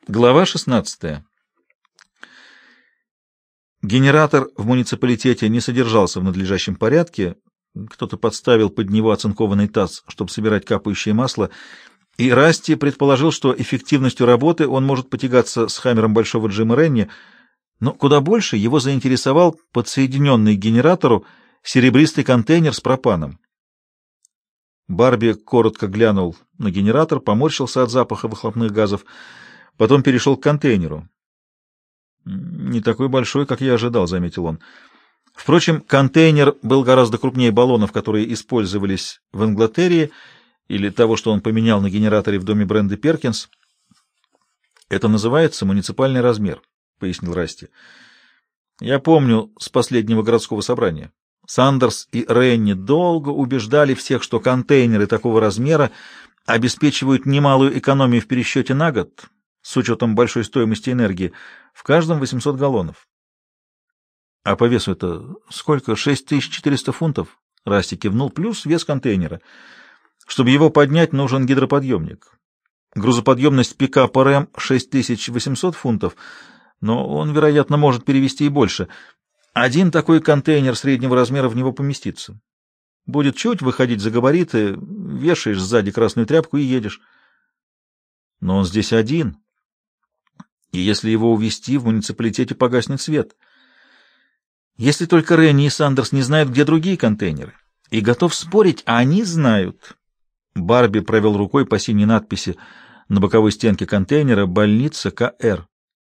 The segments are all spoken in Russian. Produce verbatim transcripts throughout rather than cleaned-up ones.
Глава шестнадцатая. Генератор в муниципалитете не содержался в надлежащем порядке. Кто-то подставил под него оцинкованный таз, чтобы собирать капающее масло, и Расти предположил, что эффективностью работы он может потягаться с хаммером большого Джима Ренни, но куда больше его заинтересовал подсоединенный к генератору серебристый контейнер с пропаном. Барби коротко глянул на генератор, поморщился от запаха выхлопных газов, потом перешел к контейнеру. «Не такой большой, как я ожидал», — заметил он. Впрочем, контейнер был гораздо крупнее баллонов, которые использовались в Инглатерии, или того, что он поменял на генераторе в доме Бренды Перкинс. «Это называется муниципальный размер», — пояснил Расти. «Я помню с последнего городского собрания. Сандерс и Ренни долго убеждали всех, что контейнеры такого размера обеспечивают немалую экономию в пересчете на год, с учетом большой стоимости энергии, в каждом восемьсот галлонов. А по весу это сколько? шесть тысяч четыреста фунтов? Расти кивнул, плюс вес контейнера. Чтобы его поднять, нужен гидроподъемник. Грузоподъемность пикапа рэм шесть тысяч восемьсот фунтов, но он, вероятно, может перевести и больше. Один такой контейнер среднего размера в него поместится. Будет чуть выходить за габариты, вешаешь сзади красную тряпку и едешь. Но он здесь один. И если его увезти, в муниципалитете погаснет свет. Если только Ренни и Сандерс не знают, где другие контейнеры, и готов спорить, а они знают. Барби провел рукой по синей надписи на боковой стенке контейнера «Больница Ка Эр».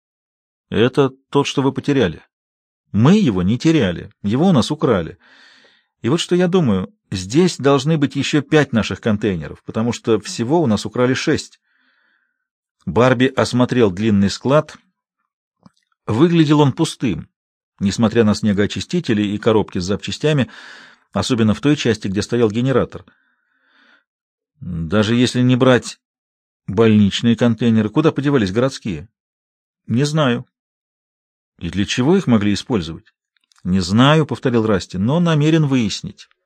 Это тот, что вы потеряли. Мы его не теряли, его у нас украли. И вот что я думаю, здесь должны быть еще пять наших контейнеров, потому что всего у нас украли шесть. Барби осмотрел длинный склад. Выглядел он пустым, несмотря на снегоочистители и коробки с запчастями, особенно в той части, где стоял генератор. Даже если не брать больничные контейнеры, куда подевались городские? Не знаю. И для чего их могли использовать? Не знаю, — повторил Расти, — но намерен выяснить.